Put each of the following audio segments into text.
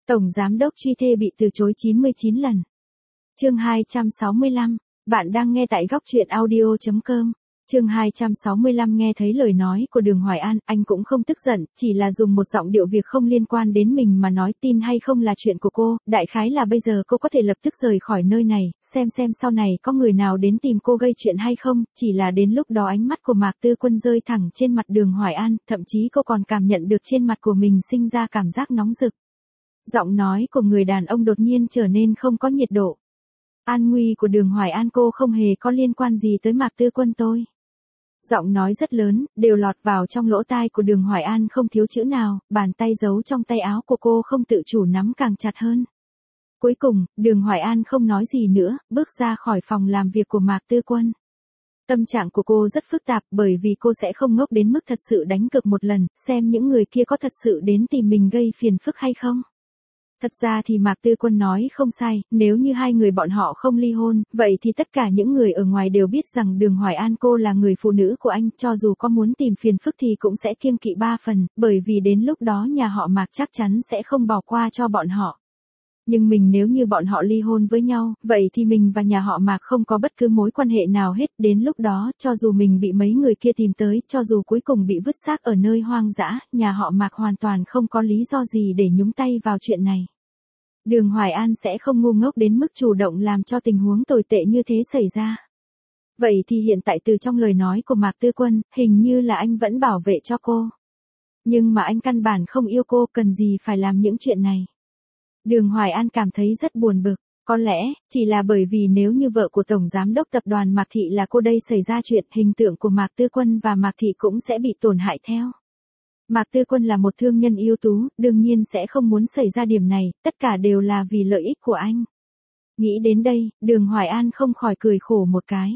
Tổng giám đốc truy thê bị từ chối 99 lần. Chương 265, bạn đang nghe tại góc truyện audio.com. Chương 265 nghe thấy lời nói của Đường Hoài An, anh cũng không tức giận, chỉ là dùng một giọng điệu việc không liên quan đến mình mà nói tin hay không là chuyện của cô, đại khái là bây giờ cô có thể lập tức rời khỏi nơi này, xem sau này có người nào đến tìm cô gây chuyện hay không, chỉ là đến lúc đó ánh mắt của Mạc Tư Quân rơi thẳng trên mặt Đường Hoài An, thậm chí cô còn cảm nhận được trên mặt của mình sinh ra cảm giác nóng rực. Giọng nói của người đàn ông đột nhiên trở nên không có nhiệt độ. An nguy của Đường Hoài An cô không hề có liên quan gì tới Mạc Tư Quân tôi. Giọng nói rất lớn, đều lọt vào trong lỗ tai của Đường Hoài An không thiếu chữ nào, bàn tay giấu trong tay áo của cô không tự chủ nắm càng chặt hơn. Cuối cùng, Đường Hoài An không nói gì nữa, bước ra khỏi phòng làm việc của Mạc Tư Quân. Tâm trạng của cô rất phức tạp bởi vì cô sẽ không ngốc đến mức thật sự đánh cược một lần, xem những người kia có thật sự đến tìm mình gây phiền phức hay không. Thật ra thì Mạc Tư Quân nói không sai, nếu như hai người bọn họ không ly hôn, vậy thì tất cả những người ở ngoài đều biết rằng Đường Hoài An cô là người phụ nữ của anh, cho dù có muốn tìm phiền phức thì cũng sẽ kiêng kỵ 3 phần, bởi vì đến lúc đó nhà họ Mạc chắc chắn sẽ không bỏ qua cho bọn họ. Nhưng mình nếu như bọn họ ly hôn với nhau, vậy thì mình và nhà họ Mạc không có bất cứ mối quan hệ nào hết, đến lúc đó, cho dù mình bị mấy người kia tìm tới, cho dù cuối cùng bị vứt xác ở nơi hoang dã, nhà họ Mạc hoàn toàn không có lý do gì để nhúng tay vào chuyện này. Đường Hoài An sẽ không ngu ngốc đến mức chủ động làm cho tình huống tồi tệ như thế xảy ra. Vậy thì hiện tại từ trong lời nói của Mạc Tư Quân, hình như là anh vẫn bảo vệ cho cô. Nhưng mà anh căn bản không yêu cô, cần gì phải làm những chuyện này. Đường Hoài An cảm thấy rất buồn bực, có lẽ, chỉ là bởi vì nếu như vợ của Tổng Giám đốc Tập đoàn Mạc Thị là cô đây xảy ra chuyện, hình tượng của Mạc Tư Quân và Mạc Thị cũng sẽ bị tổn hại theo. Mạc Tư Quân là một thương nhân ưu tú, đương nhiên sẽ không muốn xảy ra điểm này, tất cả đều là vì lợi ích của anh. Nghĩ đến đây, Đường Hoài An không khỏi cười khổ một cái.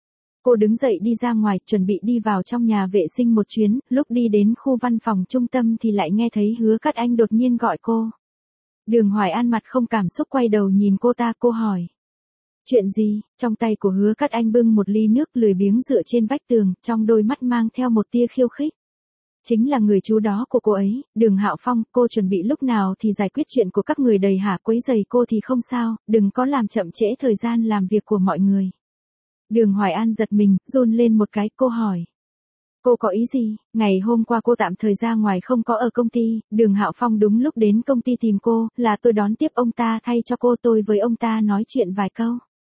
Cô đứng dậy đi ra ngoài, chuẩn bị đi vào trong nhà vệ sinh một chuyến, lúc đi đến khu văn phòng trung tâm thì lại nghe thấy Hứa Cát Anh đột nhiên gọi cô. Đường Hoài An mặt không cảm xúc quay đầu nhìn cô ta, cô hỏi. Chuyện gì? Trong tay của Hứa Cát Anh bưng một ly nước lười biếng dựa trên vách tường, trong đôi mắt mang theo một tia khiêu khích. Chính là người chú đó của cô ấy, Đường Hạo Phong, cô chuẩn bị lúc nào thì giải quyết chuyện của các người đầy hả, quấy rầy cô thì không sao, đừng có làm chậm trễ thời gian làm việc của mọi người. Đường Hoài An giật mình, run lên một cái, cô hỏi. Cô có ý gì? Ngày hôm qua cô tạm thời ra ngoài không có ở công ty, Đường Hạo Phong đúng lúc đến công ty tìm cô, là tôi đón tiếp ông ta thay cho cô, tôi với ông ta nói chuyện vài câu.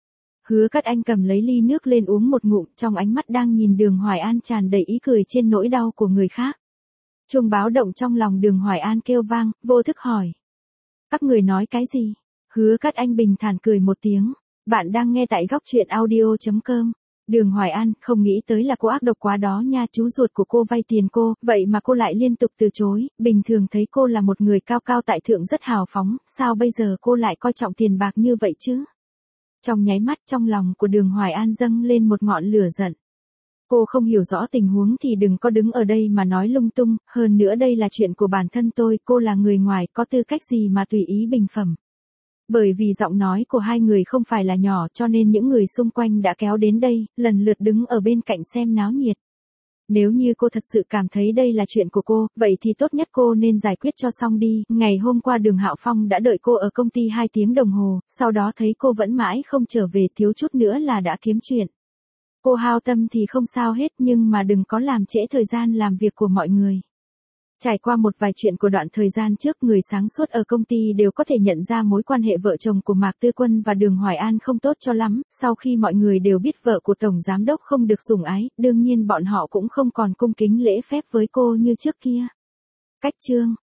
Hứa Cát Anh cầm lấy ly nước lên uống một ngụm, trong ánh mắt đang nhìn Đường Hoài An tràn đầy ý cười trên nỗi đau của người khác. Chuông báo động trong lòng Đường Hoài An kêu vang, vô thức hỏi. Các người nói cái gì? Hứa Cát Anh bình thản cười một tiếng. Bạn đang nghe tại góc truyện audio.com. Đường Hoài An, không nghĩ tới là cô ác độc quá đó nha, chú ruột của cô vay tiền cô, vậy mà cô lại liên tục từ chối, bình thường thấy cô là một người cao cao tại thượng rất hào phóng, sao bây giờ cô lại coi trọng tiền bạc như vậy chứ? Trong nháy mắt trong lòng của Đường Hoài An dâng lên một ngọn lửa giận. Cô không hiểu rõ tình huống thì đừng có đứng ở đây mà nói lung tung, hơn nữa đây là chuyện của bản thân tôi, cô là người ngoài, có tư cách gì mà tùy ý bình phẩm. Bởi vì giọng nói của hai người không phải là nhỏ cho nên những người xung quanh đã kéo đến đây, lần lượt đứng ở bên cạnh xem náo nhiệt. Nếu như cô thật sự cảm thấy đây là chuyện của cô, vậy thì tốt nhất cô nên giải quyết cho xong đi. Ngày hôm qua Đường Hạo Phong đã đợi cô ở công ty 2 tiếng đồng hồ, sau đó thấy cô vẫn mãi không trở về, thiếu chút nữa là đã kiếm chuyện. Cô hao tâm thì không sao hết, nhưng mà đừng có làm trễ thời gian làm việc của mọi người. Trải qua một vài chuyện của đoạn thời gian trước, người sáng suốt ở công ty đều có thể nhận ra mối quan hệ vợ chồng của Mạc Tư Quân và Đường Hoài An không tốt cho lắm, sau khi mọi người đều biết vợ của Tổng Giám đốc không được sủng ái, đương nhiên bọn họ cũng không còn cung kính lễ phép với cô như trước kia. Cách chương